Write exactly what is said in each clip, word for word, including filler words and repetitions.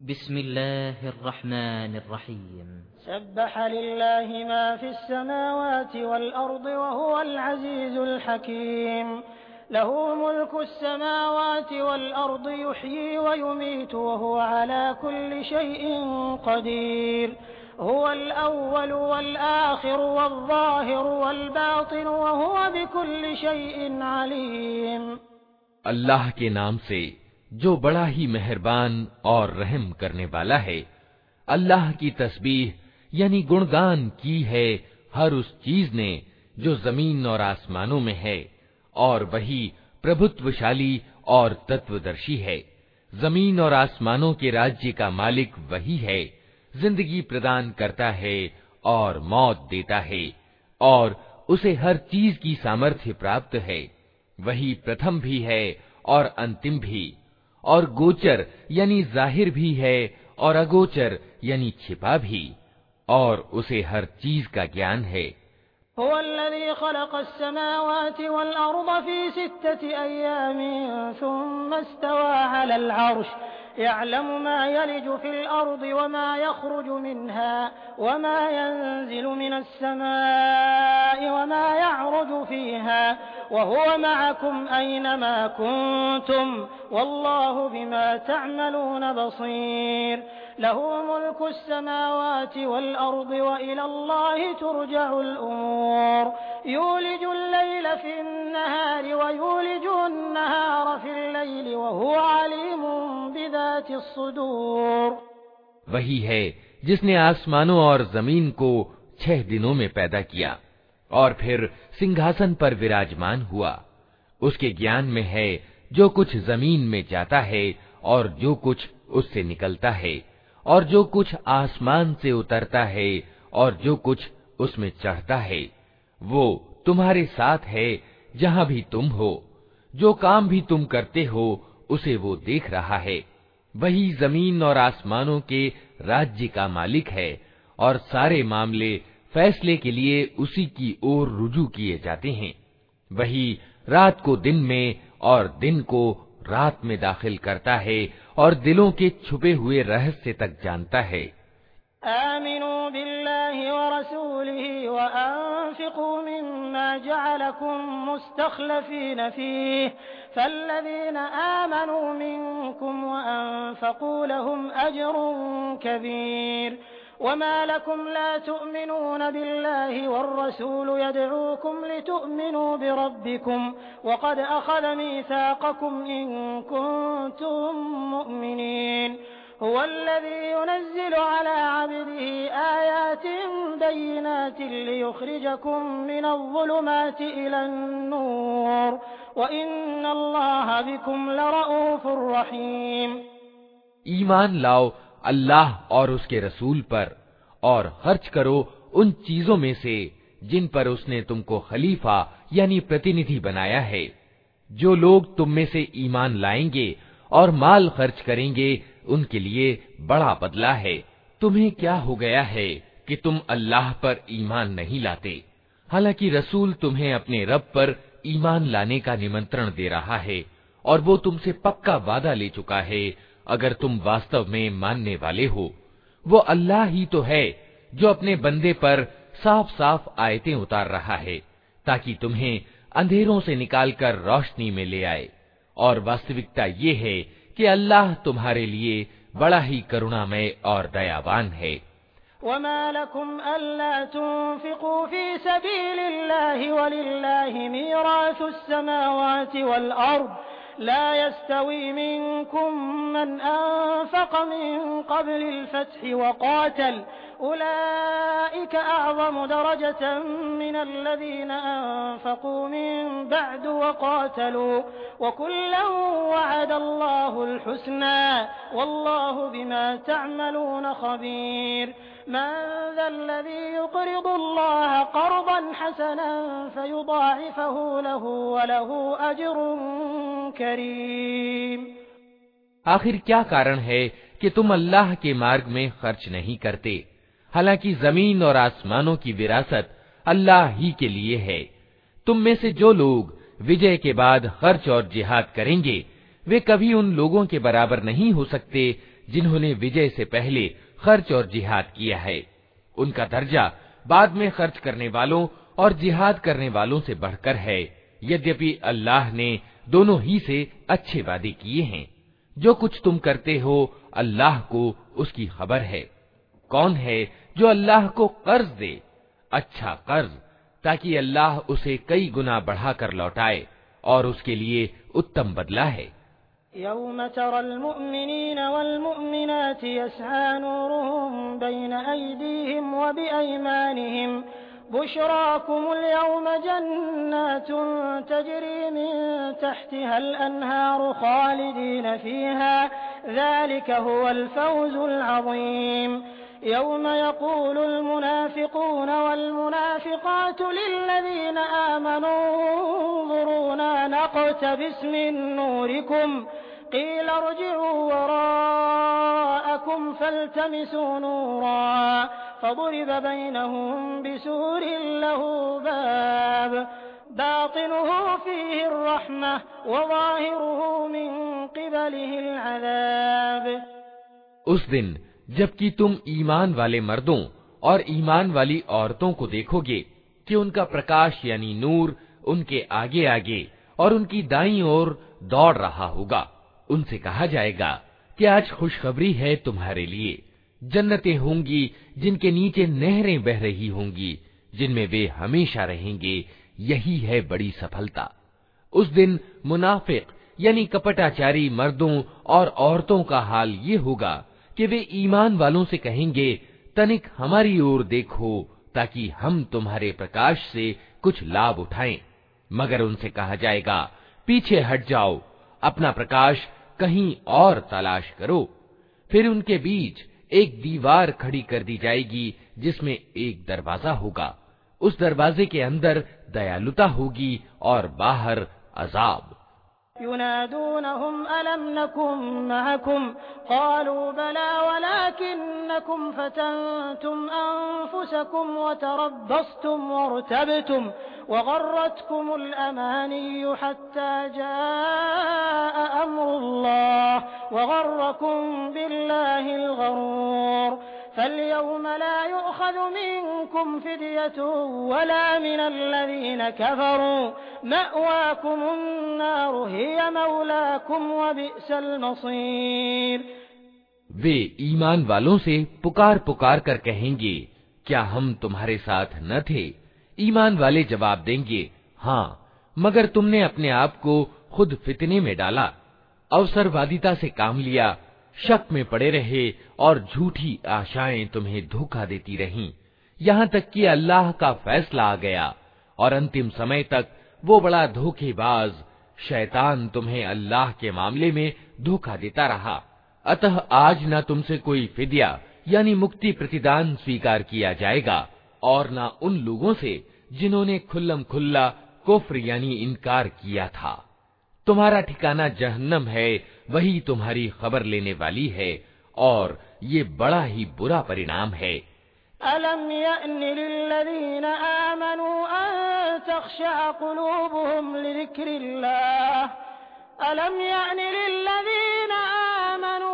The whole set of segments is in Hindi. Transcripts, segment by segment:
बिस्मिल्लाहिर्रहमानिर्रहीम। सब्बह लिल्लाहि मा फिस समावाति वल अर्दि व हुवल अज़ीज़ुल हकीम। लहू मुल्कुस समावाति वल अर्दि युह्यी व युमीतु व हुवा अला कुल्लि शैइन क़दीर। हुवल अव्वलु वल आखिरु वल ज़ाहिरु वल बातिनु व हुवा बिकुल्लि शैइन अलीम। अल्लाह के नाम से जो बड़ा ही मेहरबान और रहम करने वाला है। अल्लाह की तस्बीह यानी गुणगान की है हर उस चीज ने जो जमीन और आसमानों में है, और वही प्रभुत्वशाली और तत्वदर्शी है। जमीन और आसमानों के राज्य का मालिक वही है, जिंदगी प्रदान करता है और मौत देता है, और उसे हर चीज की सामर्थ्य प्राप्त है। वही प्रथम भी है और अंतिम भी, और गोचर यानी जाहिर भी है और अगोचर यानी छिपा भी, और उसे हर चीज का ज्ञान है। हुवल्लज़ी ख़लक़स समावाति वल अर्ज़ फ़ी सित्तति अय्यामिन सुम्मा इस्तवा अलल अर्श यअलमु मा यलिजु फ़िल अर्ज़ि व मा यख़रुजु मिन्हा व मा यंज़िलु मिनस समाइ व मा यअरुजु फ़ीहा व हुवा मअकुम ऐनमा कुन्तुम वल्लाहु बिमा तअमलून बसीर। लहू मुल्कुस समावाति वल अर्ज़ि व इलल्लाहि तुरजउल उमूर। यूलिजुल लैल फिन नहारि व यूलिजुन नहार फिल लैलि व हुवा अलीमुन बिज़ातिस सुदूर। वही है जिसने आसमानों और जमीन को छह दिनों में पैदा किया और फिर सिंहासन पर विराजमान हुआ। उसके ज्ञान में है जो कुछ जमीन में जाता है और जो कुछ उससे निकलता है, और जो कुछ आसमान से उतरता है और जो कुछ उसमें चढ़ता है। वो तुम्हारे साथ है जहाँ भी तुम हो। जो काम भी तुम करते हो उसे वो देख रहा है। वही जमीन और आसमानों के राज्य का मालिक है, और सारे मामले फैसले के लिए उसी की ओर रुजू किए जाते हैं। वही रात को दिन में और दिन को रात में दाखिल करता है, और दिलों के छुपे हुए रहस्य तक जानता है। आमिनू बिल्लाहि व रसूलिहि व अनफिकू मिम्मा जअलकुम मुस्तखलफीन फीह फल्लज़ीना आमनू मिनकुम व अनफकू लहुम अजरुन कबीर। वमा लकुम ला तुअमिनून बिल्लाहि वर्रसूल यदऊकुम लितुअमिनू बिरब्बिकुम वक़द अख़ज़ मीसाक़कुम इन कुन्तुम मुअमिनीन। हुवल्लज़ी युनज़्ज़िलु अला अब्दिही आयातिन बय्यिनातिन लियुख़रिजकुम मिनज़्ज़ुलुमाति इलन-नूर व इन्नल्लाहा बिकुम लरऊफ़ुर रहीम। ईमान लाओ अल्लाह और उसके रसूल पर, और खर्च करो उन चीजों में से जिन पर उसने तुमको खलीफा यानी प्रतिनिधि बनाया है। जो लोग तुम में से ईमान लाएंगे और माल खर्च करेंगे उनके लिए बड़ा बदला है। तुम्हें क्या हो गया है कि तुम अल्लाह पर ईमान नहीं लाते, हालांकि रसूल तुम्हें अपने रब पर ईमान लाने का निमंत्रण दे रहा है, और वो तुमसे पक्का वादा ले चुका है अगर तुम वास्तव में मानने वाले हो। वो अल्लाह ही तो है जो अपने बंदे पर साफ साफ आयतें उतार रहा है, ताकि तुम्हें अंधेरों से निकालकर रोशनी में ले आए। और वास्तविकता ये है कि अल्लाह तुम्हारे लिए बड़ा ही करुणामय और दयावान है। वमा लकुम अल्ला तुन्फिकू फी सबीलिल्लाहि वलिल्लाहि मीरासुस समावाति वल अर्द ला यस्तवी मिनकुम मन अनफक़ मिन क़ब्लिल फ़त्हि व क़ातल उलाइका अअज़मु दरजतन मिनल्लज़ीना अनफ़क़ू मिन बअद व क़ातलू व कुल्लन वअदल्लाहुल हुस्ना वल्लाहु बिमा तअमलून ख़बीर। मन ज़ल्लज़ी युक़रिदुल्लाह क़र्ज़न हसनन फ़युضाዒफ़हु लहू व लहू अज्रुन करीम। आखिर क्या कारण है कि तुम अल्लाह के मार्ग में खर्च नहीं करते, हालांकि जमीन और आसमानों की विरासत अल्लाह ही के लिए है। तुम में से जो लोग विजय के बाद खर्च और जिहाद करेंगे वे कभी उन लोगों के बराबर नहीं हो सकते जिन्होंने विजय से पहले खर्च और जिहाद किया है। उनका दर्जा बाद में खर्च करने वालों और जिहाद करने वालों से बढ़कर है, यद्यपि अल्लाह ने दोनों ही से अच्छे वादे किए हैं। जो कुछ तुम करते हो अल्लाह को उसकी खबर है। कौन है जो अल्लाह को कर्ज दे, अच्छा कर्ज, ताकि अल्लाह उसे कई गुना बढ़ाकर लौटाए, और उसके लिए उत्तम बदला है। यौम तरल मुमिनीन वल मुमिनात यस्आ नूरुहुम बैन अयदीहिम व बिअयमानिहिम बुशराकुमुल यौम जन्नातुन तजरी मिन तहतिहल अन्हारु खालिदीन फीहा ज़ालिका हुवल फौज़ुल अज़ीम। यौम यक़ूलुल मुनाफ़िक़ून वल मुनाफ़िक़ातु लिल्लज़ीन आमनू उन्ज़ुरूना नक़्तबिस मिन नूरिकुम क़ील इरजि'ू वराअकुम फ़ल्तमिसू नूरा फ़ضُरिब बैनहुम बिसूरिन लहू बाब बातिनुहु फ़ीहि अर्रहमह व ज़ाहिरुहु मिन क़िबलिहिल अज़ाब। उस दिन जबकि तुम ईमान वाले मर्दों और ईमान वाली औरतों को देखोगे कि उनका प्रकाश यानी नूर उनके आगे आगे और उनकी दाईं ओर दौड़ रहा होगा, उनसे कहा जाएगा कि आज खुशखबरी है तुम्हारे लिए, जन्नतें होंगी जिनके नीचे नहरें बह रही होंगी, जिनमें वे हमेशा रहेंगे, यही है बड़ी सफलता। उस दिन मुनाफिक यानी कपटाचारी मर्दों और औरतों का हाल ये होगा कि वे ईमान वालों से कहेंगे, तनिक हमारी ओर देखो ताकि हम तुम्हारे प्रकाश से कुछ लाभ उठाएं, मगर उनसे कहा जाएगा पीछे हट जाओ, अपना प्रकाश कहीं और तलाश करो। फिर उनके बीच एक दीवार खड़ी कर दी जाएगी जिसमें एक दरवाजा होगा, उस दरवाजे के अंदर दयालुता होगी और बाहर अजाब। युनादूनहुम अलम नकुम मअकुम क़ालू बला वलाकिन्नकुम फतनतुम अनफुसकुम वतरब्बस्तुम वरतबतुम वगर्रतकुमुल अमानिय्यु हत्ता जाअ अम्रुल्लाह वगर्रकुम बिल्लाहिल गरूर फल्यौम ला युअख़ज़ु मिनकुम फ़िद्यतुन वला मिनल्लज़ीन कफ़रू मअवाकुमुन नारु हिय मौलाकुम व बि'सल मसीर। वे ईमान वालों से पुकार पुकार कर कहेंगे, क्या हम तुम्हारे साथ न थे? ईमान वाले जवाब देंगे, हाँ, मगर तुमने अपने आप को खुद फितने में डाला, अवसरवादिता से काम लिया, शक में पड़े रहे और झूठी आशाएं तुम्हें धोखा देती रहीं, यहाँ तक कि अल्लाह का फैसला आ गया और अंतिम समय तक वो बड़ा धोखेबाज शैतान तुम्हें अल्लाह के मामले में धोखा देता रहा। अतः आज न तुमसे कोई फिदिया यानी मुक्ति प्रतिदान स्वीकार किया जाएगा और न उन लोगों से जिन्होंने खुल्लम खुल्ला कुफ्र यानी इनकार किया था। तुम्हारा ठिकाना जहन्नम है, वही तुम्हारी खबर लेने वाली है और ये बड़ा ही बुरा परिणाम है। अलम यअनि लिल्लज़ीना आमनू अन तख़शअ क़ुलूबुहुम लिज़िक्रिल्लाह अलम यअनि लिल्लज़ीना आमनू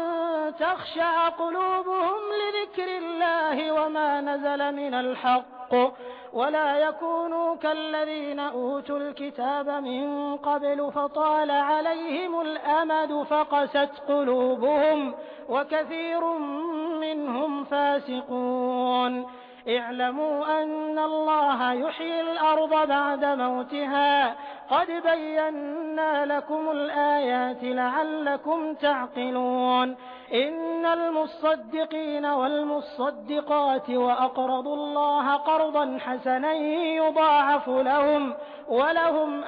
अन तख़शअ क़ुलूबुहुम लिज़िक्रिल्लाहि वमा नज़ल मिनल हक़्क़ वला यकूनू कल्लज़ीना ऊतुल किताब मिन क़ब्लु फ़ताल अलैहिमुल अमदु फ़क़सत क़ुलूबुहुम व कसीरुम मिनहुम फ़ासिक़ून। इअलमू अन्नल्लाह युह्यिल अर्द बअद मौतिहा क़द बय्यन्ना लकुमुल आयाति लअल्लकुम तअक़िलून। इन्नल मुस्सद्दिक़ीन वल मुस्सद्दिक़ाति व अक़रदुल्लाह क़र्ज़न हसनन युज़ाअफ़ु लहुम व लहुम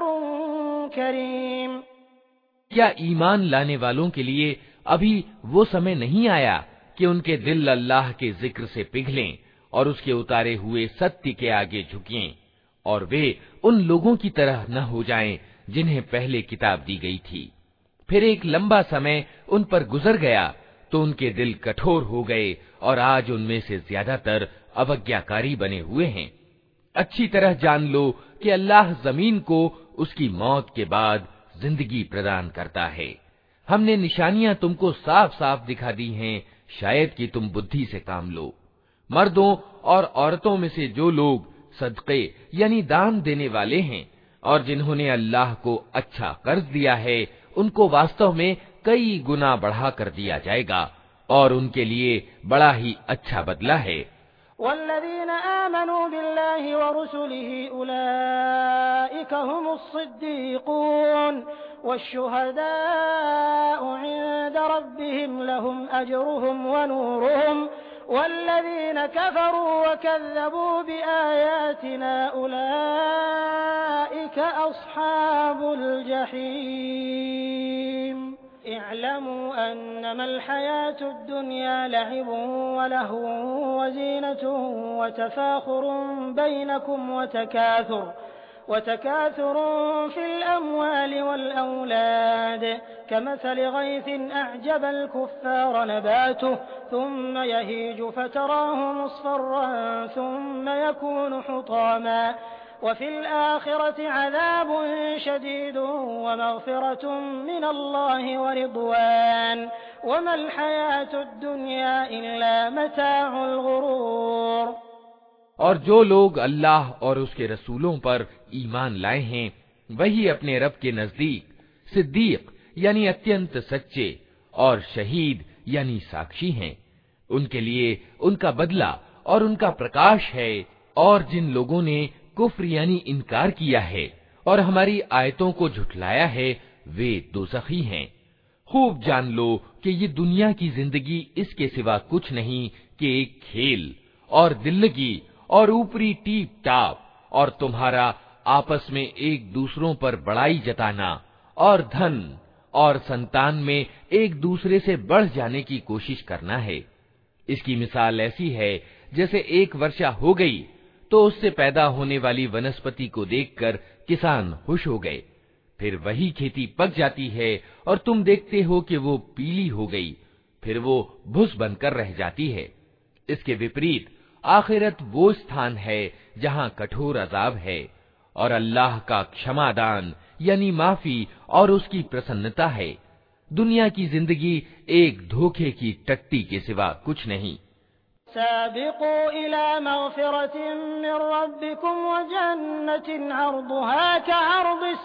अज्रुन करीम। क्या ईमान लाने वालों के लिए अभी वो समय नहीं आया कि उनके दिल अल्लाह के जिक्र से पिघलें और उसके उतारे हुए सत्य के आगे झुकें और वे उन लोगों की तरह न हो जाएं जिन्हें पहले किताब दी गई थी, फिर एक लंबा समय उन पर गुजर गया तो उनके दिल कठोर हो गए और आज उनमें से ज्यादातर अवज्ञाकारी बने हुए हैं। अच्छी तरह जान लो कि अल्लाह जमीन को उसकी मौत के बाद जिंदगी प्रदान करता है, हमने निशानियां तुमको साफ साफ दिखा दी हैं, शायद कि तुम बुद्धि से काम लो। मर्दों और औरतों में से जो लोग सदक़े यानी दान देने वाले हैं और जिन्होंने अल्लाह को अच्छा कर्ज दिया है, उनको वास्तव में कई गुना बढ़ा कर दिया जाएगा और उनके लिए बड़ा ही अच्छा बदला है। वल्लज़ीन आमनू बिल्लाहि व रुसुलिहि उलाइका हुमुस्सिद्दीक़ून वश्शुहदाउ इंद रब्बिहिम लहुम अजरुहुम व नूरुहुम वल्लज़ीन कफ़रू व कज़्ज़बू बिआयातिना उलाइका अस्हाबुल जहीम। इअलमू अन्नमल हयातुद दुनिया लअिबुन व लहवुन व ज़ीनतुन व तफ़ाख़ुरुन बैनकुम व तकाथुर व तकाथुरुन फ़िल अम्वालि वल औलाद कमसलि ग़ैथिन अअजबल कुफ़्फ़ार नबातुहु थुम्म यहीजु फ़तराहु मुस्फ़र्रन थुम्म यकूनु हुतामा वफ़िल आख़िरति अज़ाबुन शदीदुन व मग़फ़िरतुन मिनल्लाहि व रिضवान वमल हयातुद दुनिया इल्ला मताउल गुरूर। और जो लोग अल्लाह और उसके रसूलों पर ईमान लाए हैं, वही अपने रब के नजदीक सिद्दीक यानी अत्यंत सच्चे और शहीद यानी साक्षी हैं। उनके लिए उनका बदला और उनका प्रकाश है, और जिन लोगों ने कुफ्र यानी इनकार किया है और हमारी आयतों को झुठलाया है, वे दोज़खी हैं। खूब जान लो कि ये दुनिया की जिंदगी इसके सिवा कुछ नहीं कि एक खेल और दिल्लगी और ऊपरी टीप टाप और तुम्हारा आपस में एक दूसरों पर बड़ाई जताना और धन और संतान में एक दूसरे से बढ़ जाने की कोशिश करना है। इसकी मिसाल ऐसी है जैसे एक वर्षा हो गई तो उससे पैदा होने वाली वनस्पति को देखकर किसान खुश हो गए, फिर वही खेती पक जाती है और तुम देखते हो कि वो पीली हो गई, फिर वो भुस बनकर रह जाती है। इसके विपरीत आखिरत वो स्थान है जहाँ कठोर अजाब है, और अल्लाह का क्षमादान यानी माफी और उसकी प्रसन्नता है। दुनिया की जिंदगी एक धोखे की टट्टी के सिवा कुछ नहीं। साबिक़ू इला मग़फ़िरतिन मिन रब्बिकुम व जन्नतिन अर्दुहा कअर्दिस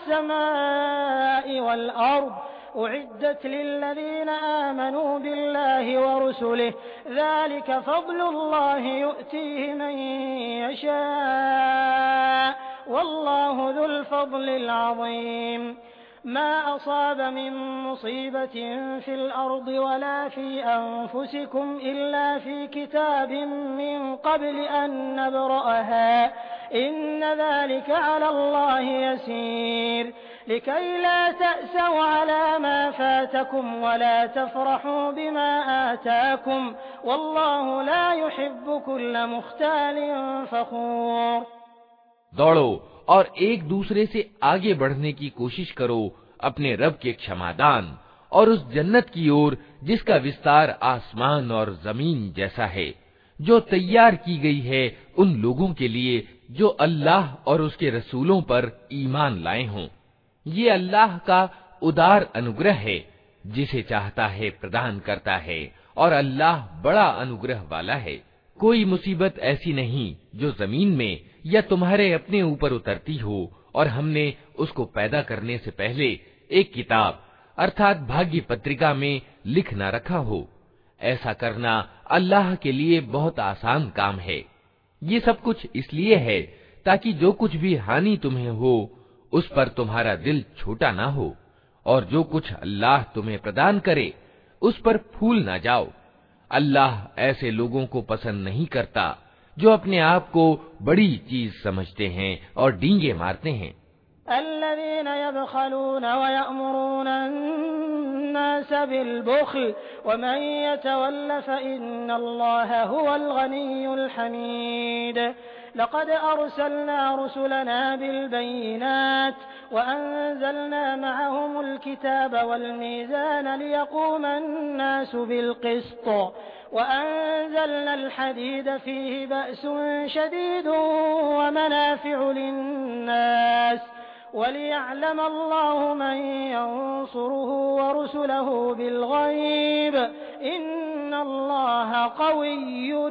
समाई वल अर्द उइद्दत लिल्लज़ीना आमनू बिल्लाहि व रुसुलिहि ज़ालिका फ़ज़्लुल्लाहि यु'तीहि मन यशा वल्लाहु ज़ुल फ़ज़्लिल अज़ीम। मा असाब मिन मुसीबतिन फ़िल अर्दि वला फ़ी अनफ़ुसिकुम इल्ला फ़ी किताबिन मिन क़ब्लि अन नब्रअहा इन्न ज़ालिका अलल्लाहि यसीर लिकै ला तअसौ अला मा फ़ातकुम वला तफ़रहू बिमा आताकुम वल्लाहु ला युहिब्बु कुल्ल मुख्तालिन फ़ख़ूर। दौड़ो और एक दूसरे से आगे बढ़ने की कोशिश करो अपने रब के क्षमादान और उस जन्नत की ओर जिसका विस्तार आसमान और जमीन जैसा है, जो तैयार की गई है उन लोगों के लिए जो अल्लाह और उसके रसूलों पर ईमान लाए हों। ये अल्लाह का उदार अनुग्रह है, जिसे चाहता है प्रदान करता है, और अल्लाह बड़ा अनुग्रह वाला है। कोई मुसीबत ऐसी नहीं जो जमीन में या तुम्हारे अपने ऊपर उतरती हो और हमने उसको पैदा करने से पहले एक किताब अर्थात भाग्य पत्रिका में लिख न रखा हो। ऐसा करना अल्लाह के लिए बहुत आसान काम है। ये सब कुछ इसलिए है ताकि जो कुछ भी हानि तुम्हें हो उस पर तुम्हारा दिल छोटा ना हो, और जो कुछ अल्लाह तुम्हें प्रदान करे उस पर फूल ना जाओ। अल्लाह ऐसे लोगों को पसंद नहीं करता जो अपने आप को बड़ी चीज समझते हैं और डींगे मारते हैं। अल्लज़ीना यबख़लून व यअमुरून अन्नास बिल-बुख़्ल व मन यतवल्ल फ़इन्नल्लाहा हुवल गनियुल हमीद। लक़द अरसलना रुसुलना बिल-बय्यिनात व अंज़लना मअहुमुल किताब वल मीज़ान लियक़ूमन-नासु बिल-क़िस्त व अंज़लनल हदीद फ़ीहि बअसुन शदीदुन व मनाफ़िअु लिन-नास वलियअलम अल्लाहु मन यंसुरुहु व रुसुलहु बिलगैब इन्नल्लाह क़विय्युन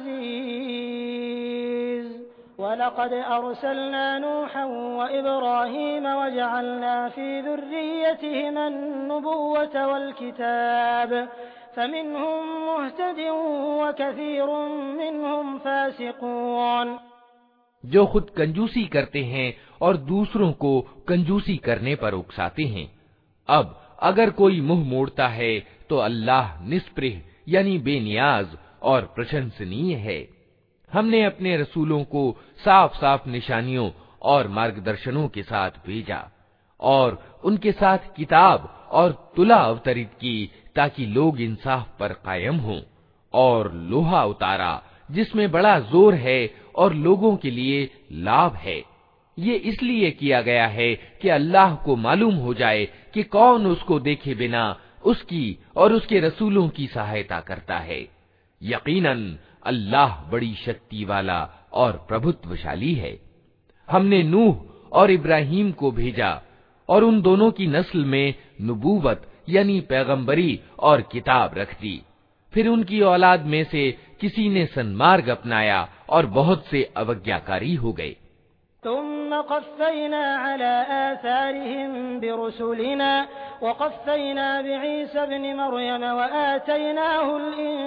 अज़ीज़। वलक़द अर्सलना नूहन व इब्राहीम वजअलना फ़ी ज़ुर्रिय्यतिहिमा अन्नुबुव्वत वल किताब फमिनहुम मुहतदिन व कसीरुम मिनहुम फासिकून। जो खुद कंजूसी करते हैं और दूसरों को कंजूसी करने पर उकसाते हैं, अब अगर कोई मुंह मोड़ता है तो अल्लाह निष्प्रह यानी बेनियाज और प्रशंसनीय है। हमने अपने रसूलों को साफ साफ निशानियों और मार्गदर्शनों के साथ भेजा और उनके साथ किताब और तुला अवतरित की ताकि लोग इंसाफ पर कायम हों, और लोहा उतारा जिसमें बड़ा जोर है और लोगों के लिए लाभ है। ये इसलिए किया गया है कि अल्लाह को मालूम हो जाए कि कौन उसको देखे बिना उसकी और उसके रसूलों की सहायता करता है। यकीनन अल्लाह बड़ी शक्ति वाला और प्रभुत्वशाली है। हमने नूह और इब्राहीम को भेजा और उन दोनों की नस्ल में नबूवत यानी पैगंबरी और किताब रख दी। फिर उनकी औलाद में से किसी ने सन्मार्ग अपनाया और बहुत से अवज्ञाकारी हो गए। तुम्म क़फ़्फ़ैना अला आसारिहिम बिरुसुलिना व क़फ़्फ़ैना बिईसा इब्न मरयम व आतैनाहुल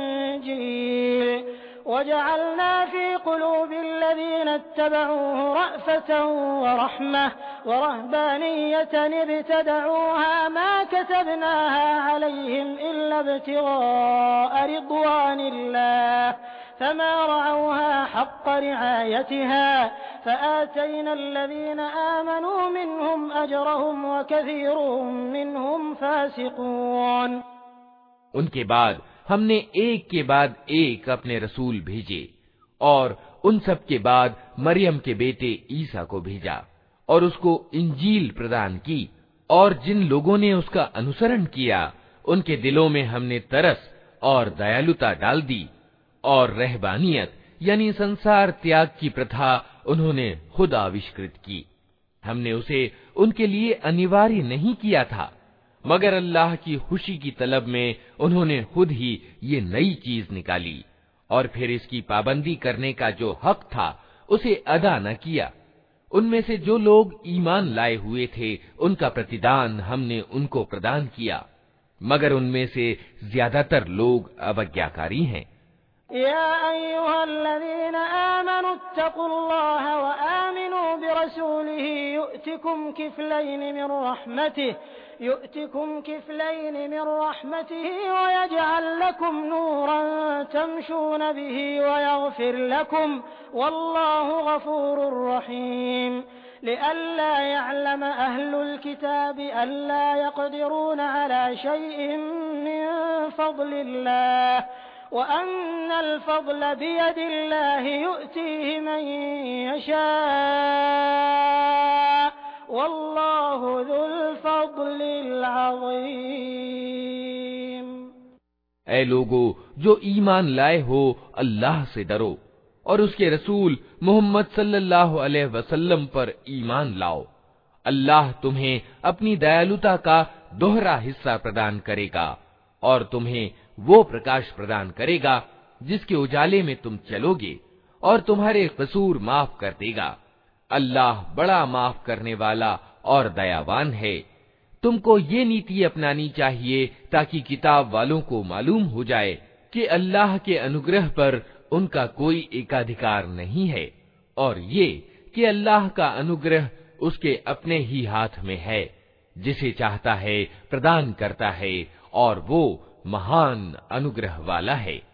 इंजील वजअलना फ़ी क़ुलूबिल्लज़ीना इत्तबऊहु रअफ़तन व रहमह व रहबानिय्यतन इब्तदऊहा मा कतबनाहा अलैहिम इल्ला इब्तिग़ाअ रिضवानिल्लाह फमा रअऊहा हक़्क़ रिआयतिहा फ़आतैना अल्लज़ीना आमनू मिनहुम अजरहुम व कसीरुम मिनहुम फ़ासिक़ून। उनके बाद हमने एक के बाद एक अपने रसूल भेजे और उन सब के बाद मरियम के बेटे ईसा को भेजा और उसको इंजील प्रदान की, और जिन लोगों ने उसका अनुसरण किया उनके दिलों में हमने तरस और दयालुता डाल दी, और रहबानियत यानी संसार त्याग की प्रथा उन्होंने खुद आविष्कृत की। हमने उसे उनके लिए अनिवार्य नहीं किया था, मगर अल्लाह की खुशी की तलब में उन्होंने खुद ही ये नई चीज निकाली, और फिर इसकी पाबंदी करने का जो हक था उसे अदा न किया। उनमें से जो लोग ईमान लाए हुए थे उनका प्रतिदान हमने उनको प्रदान किया, मगर उनमें से ज्यादातर लोग अवज्ञाकारी हैं। या अय्युहल्लज़ीना आमनू इत्तक़ुल्लाह व आमिनू बिरसूलिही युअतिकुम किफ़लैन मिन रहमतिही युअतिकुम किफ़लैन मिन रहमतिही व यजअल लकुम नूरन तमशून बिही व यग़फिर लकुम वल्लाहु गफूरुर रहीम। लिअल्ला यअलम अहलुल किताबि अल्ला यक़दिरून अला शैइन मिन फ़ज़लिल्लाह व अन्नल फ़ज़ल बियदिल्लाहि युअतीहि मन यशा वल्लाहु ज़ुल फ़ज़लिल अज़ीम। ऐ लोगो जो ईमान लाए हो, अल्लाह से डरो और उसके रसूल मोहम्मद सल्लल्लाहु अलैहि वसल्लम पर ईमान लाओ। अल्लाह तुम्हें अपनी दयालुता का दोहरा हिस्सा प्रदान करेगा और तुम्हें वो प्रकाश प्रदान करेगा जिसके उजाले में तुम चलोगे, और तुम्हारे कसूर माफ कर देगा। अल्लाह बड़ा माफ करने वाला और दयावान है। तुमको ये नीति अपनानी चाहिए ताकि किताब वालों को मालूम हो जाए कि अल्लाह के अनुग्रह पर उनका कोई एकाधिकार नहीं है, और ये कि अल्लाह का अनुग्रह उसके अपने ही हाथ में है, जिसे चाहता है प्रदान करता है, और वो महान अनुग्रह वाला है।